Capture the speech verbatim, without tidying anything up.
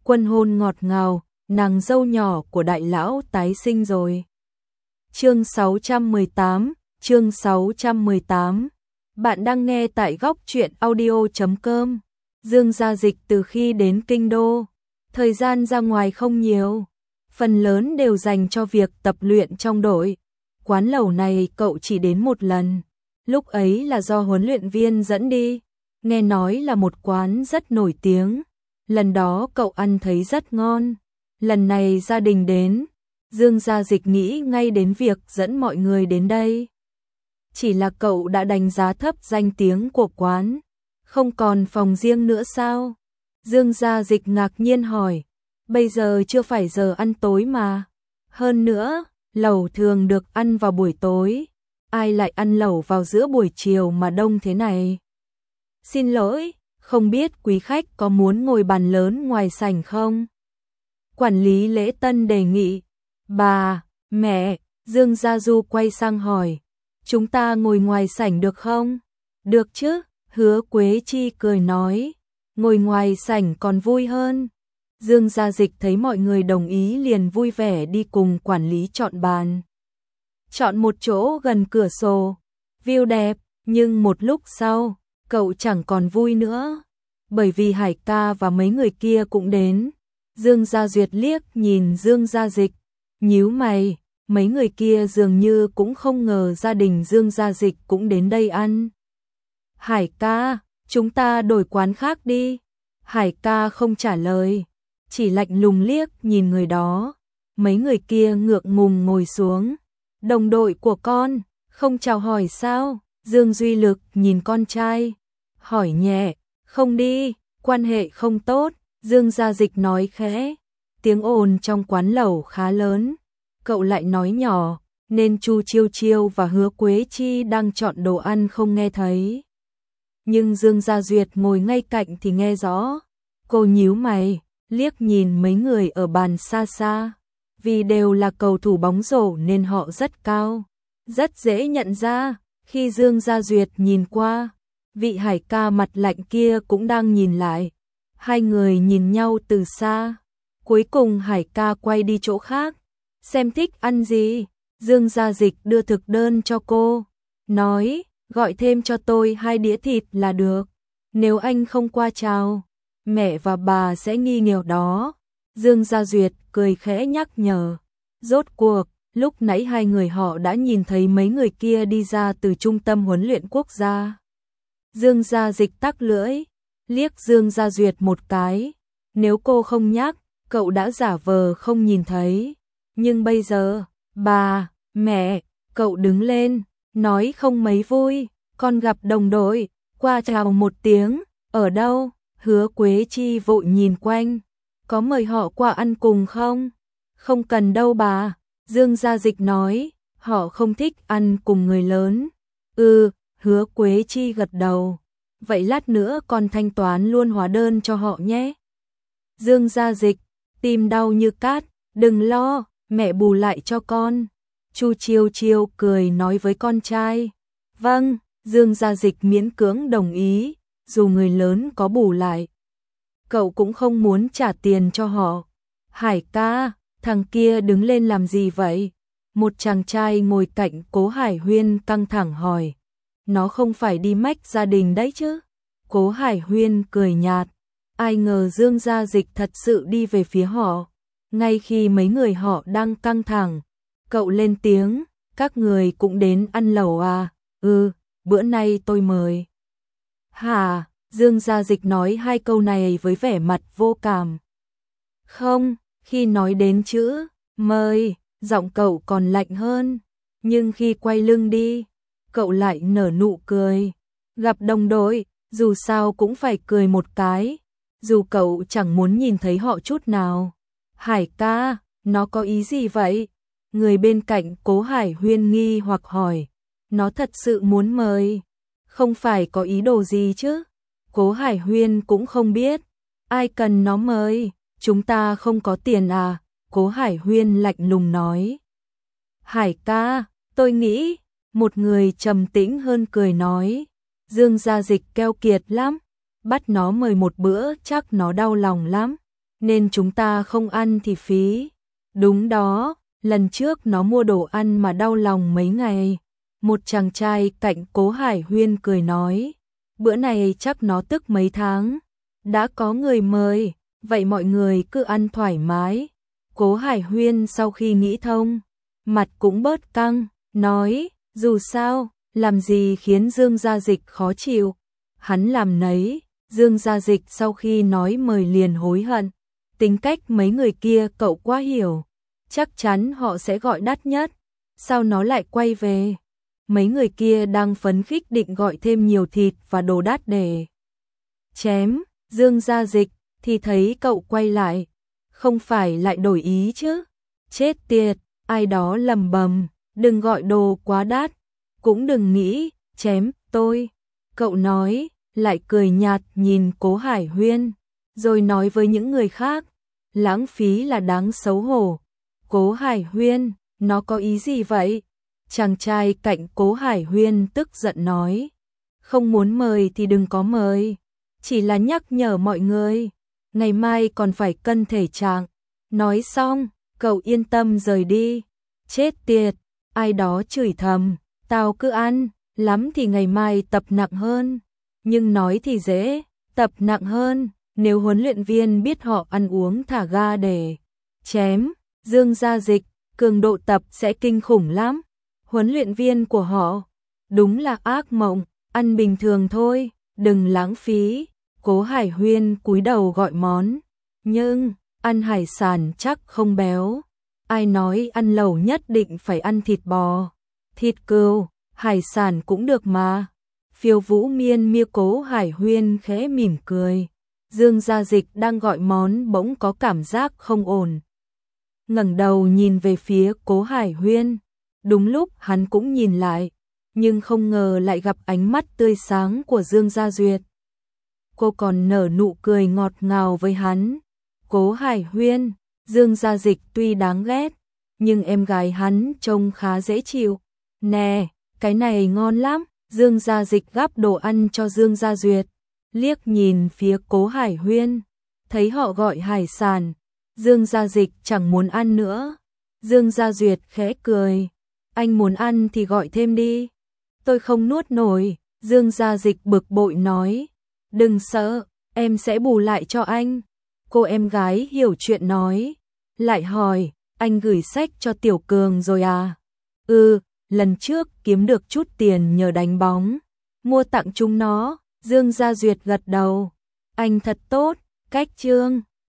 Quân hôn ngọt ngào, nàng dâu nhỏ của đại lão tái sinh rồi. Chương sáu trăm mười tám, chương sáu trăm mười tám. Bạn đang nghe tại góc truyện audio chấm com. Dương Gia Dịch từ khi đến kinh đô, thời gian ra ngoài không nhiều, phần lớn đều dành cho việc tập luyện trong đội. Quán lẩu này cậu chỉ đến một lần, lúc ấy là do huấn luyện viên dẫn đi, nghe nói là một quán rất nổi tiếng. Lần đó cậu ăn thấy rất ngon, lần này gia đình đến, Dương Gia Dịch nghĩ ngay đến việc dẫn mọi người đến đây. Chỉ là cậu đã đánh giá thấp danh tiếng của quán, không còn phòng riêng nữa sao? Dương Gia Dịch ngạc nhiên hỏi, bây giờ chưa phải giờ ăn tối mà. Hơn nữa, lẩu thường được ăn vào buổi tối, ai lại ăn lẩu vào giữa buổi chiều mà đông thế này? Xin lỗi, không biết quý khách có muốn ngồi bàn lớn ngoài sảnh không? Quản lý lễ tân đề nghị. Bà, mẹ, Dương Gia Du quay sang hỏi, chúng ta ngồi ngoài sảnh được không? Được chứ, Hứa Quế Chi cười nói, ngồi ngoài sảnh còn vui hơn. Dương Gia Dịch thấy mọi người đồng ý liền vui vẻ đi cùng quản lý chọn bàn. Chọn một chỗ gần cửa sổ, view đẹp, nhưng một lúc sau, cậu chẳng còn vui nữa, bởi vì Hải ca và mấy người kia cũng đến. Dương Gia Duyệt liếc nhìn Dương Gia Dịch, nhíu mày, mấy người kia dường như cũng không ngờ gia đình Dương Gia Dịch cũng đến đây ăn. Hải ca, chúng ta đổi quán khác đi. Hải ca không trả lời, chỉ lạnh lùng liếc nhìn người đó. Mấy người kia ngượng ngùng ngồi xuống. Đồng đội của con, không chào hỏi sao? Dương Duy Lực nhìn con trai, hỏi nhẹ, không đi, quan hệ không tốt. Dương Gia Dịch nói khẽ, tiếng ồn trong quán lẩu khá lớn, cậu lại nói nhỏ, nên Chu Chiêu Chiêu và Hứa Quế Chi đang chọn đồ ăn không nghe thấy. Nhưng Dương Gia Duyệt ngồi ngay cạnh thì nghe rõ, cô nhíu mày, liếc nhìn mấy người ở bàn xa xa, vì đều là cầu thủ bóng rổ nên họ rất cao, rất dễ nhận ra. Khi Dương Gia Duyệt nhìn qua, vị Hải ca mặt lạnh kia cũng đang nhìn lại. Hai người nhìn nhau từ xa, cuối cùng Hải ca quay đi chỗ khác, xem thích ăn gì. Dương Gia Dịch đưa thực đơn cho cô, nói, gọi thêm cho tôi hai đĩa thịt là được, nếu anh không qua chào, mẹ và bà sẽ nghi ngờ đó. Dương Gia Duyệt cười khẽ nhắc nhở, rốt cuộc, lúc nãy hai người họ đã nhìn thấy mấy người kia đi ra từ trung tâm huấn luyện quốc gia. Dương Gia Dịch tắc lưỡi, liếc Dương Gia Duyệt một cái, nếu cô không nhắc, cậu đã giả vờ không nhìn thấy. Nhưng bây giờ, bà, mẹ, cậu đứng lên, nói không mấy vui, con gặp đồng đội, qua chào một tiếng, ở đâu? Hứa Quế Chi vội nhìn quanh, có mời họ qua ăn cùng không? Không cần đâu bà, Dương Gia Dịch nói, họ không thích ăn cùng người lớn. Ừ, Hứa Quế Chi gật đầu. Vậy lát nữa con thanh toán luôn hóa đơn cho họ nhé. Dương Gia Dịch, tim đau như cát, đừng lo, mẹ bù lại cho con. Chu Chiêu Chiêu cười nói với con trai. Vâng, Dương Gia Dịch miễn cưỡng đồng ý, dù người lớn có bù lại, cậu cũng không muốn trả tiền cho họ. Hải ca, thằng kia đứng lên làm gì vậy? Một chàng trai ngồi cạnh Cố Hải Huyên căng thẳng hỏi. Nó không phải đi mách gia đình đấy chứ? Cố Hải Huyên cười nhạt. Ai ngờ Dương Gia Dịch thật sự đi về phía họ. Ngay khi mấy người họ đang căng thẳng, cậu lên tiếng, các người cũng đến ăn lẩu à? Ừ, bữa nay tôi mời. Hả? Dương Gia Dịch nói hai câu này với vẻ mặt vô cảm. Không, khi nói đến chữ mời, giọng cậu còn lạnh hơn. Nhưng khi quay lưng đi, cậu lại nở nụ cười. Gặp đồng đội, dù sao cũng phải cười một cái, dù cậu chẳng muốn nhìn thấy họ chút nào. Hải ca, nó có ý gì vậy? Người bên cạnh Cố Hải Huyên nghi hoặc hỏi. Nó thật sự muốn mời, không phải có ý đồ gì chứ? Cố Hải Huyên cũng không biết. Ai cần nó mời, chúng ta không có tiền à? Cố Hải Huyên lạnh lùng nói. Hải ca, tôi nghĩ, một người trầm tĩnh hơn cười nói. Dương Gia Dịch keo kiệt lắm, bắt nó mời một bữa chắc nó đau lòng lắm. nên chúng ta không ăn thì phí. Đúng đó, lần trước nó mua đồ ăn mà đau lòng mấy ngày. Một chàng trai cạnh Cố Hải Huyên cười nói, bữa này chắc nó tức mấy tháng. Đã có người mời, vậy mọi người cứ ăn thoải mái. Cố Hải Huyên sau khi nghĩ thông, mặt cũng bớt căng, nói, dù sao, làm gì khiến Dương Gia Dịch khó chịu. Hắn làm nấy, Dương Gia Dịch sau khi nói mời liền hối hận. Tính cách mấy người kia cậu quá hiểu, chắc chắn họ sẽ gọi đắt nhất. Sao nó lại quay về? Mấy người kia đang phấn khích định gọi thêm nhiều thịt và đồ đắt để chém. Dương Gia Dịch thì thấy cậu quay lại, không phải lại đổi ý chứ? Chết tiệt, ai đó lầm bầm, đừng gọi đồ quá đắt, cũng đừng nghĩ chém tôi. Cậu nói, lại cười nhạt nhìn Cố Hải Huyên, rồi nói với những người khác, lãng phí là đáng xấu hổ. Cố Hải Huyên, nó có ý gì vậy? Chàng trai cạnh Cố Hải Huyên tức giận nói, không muốn mời thì đừng có mời, chỉ là nhắc nhở mọi người, ngày mai còn phải cân thể trạng. Nói xong, cậu yên tâm rời đi. Chết tiệt, ai đó chửi thầm, tao cứ ăn, lắm thì ngày mai tập nặng hơn. Nhưng nói thì dễ, tập nặng hơn, nếu huấn luyện viên biết họ ăn uống thả ga để chém Dương Gia Dịch, cường độ tập sẽ kinh khủng lắm. Huấn luyện viên của họ, đúng là ác mộng, ăn bình thường thôi, đừng lãng phí. Cố Hải Huyên cúi đầu gọi món, nhưng ăn hải sản chắc không béo. Ai nói ăn lẩu nhất định phải ăn thịt bò, thịt cừu, hải sản cũng được mà. Phiêu Vũ Miên Miên Cố Hải Huyên khẽ mỉm cười. Dương Gia Dịch đang gọi món bỗng có cảm giác không ổn. Ngẩng đầu nhìn về phía Cố Hải Huyên. Đúng lúc hắn cũng nhìn lại, nhưng không ngờ lại gặp ánh mắt tươi sáng của Dương Gia Duyệt. Cô còn nở nụ cười ngọt ngào với hắn. Cố Hải Huyên, Dương Gia Dịch tuy đáng ghét, nhưng em gái hắn trông khá dễ chịu. Nè, cái này ngon lắm. Dương Gia Dịch gắp đồ ăn cho Dương Gia Duyệt, liếc nhìn phía Cố Hải Huyên, thấy họ gọi hải sản, Dương Gia Dịch chẳng muốn ăn nữa. Dương Gia Duyệt khẽ cười, anh muốn ăn thì gọi thêm đi, tôi không nuốt nổi. Dương Gia Dịch bực bội nói, đừng sợ, em sẽ bù lại cho anh. Cô em gái hiểu chuyện nói, lại hỏi, anh gửi sách cho Tiểu Cường rồi à? Ừ, lần trước kiếm được chút tiền nhờ đánh bóng, mua tặng chúng nó. Dương Gia Duyệt gật đầu, anh thật tốt, cách trương.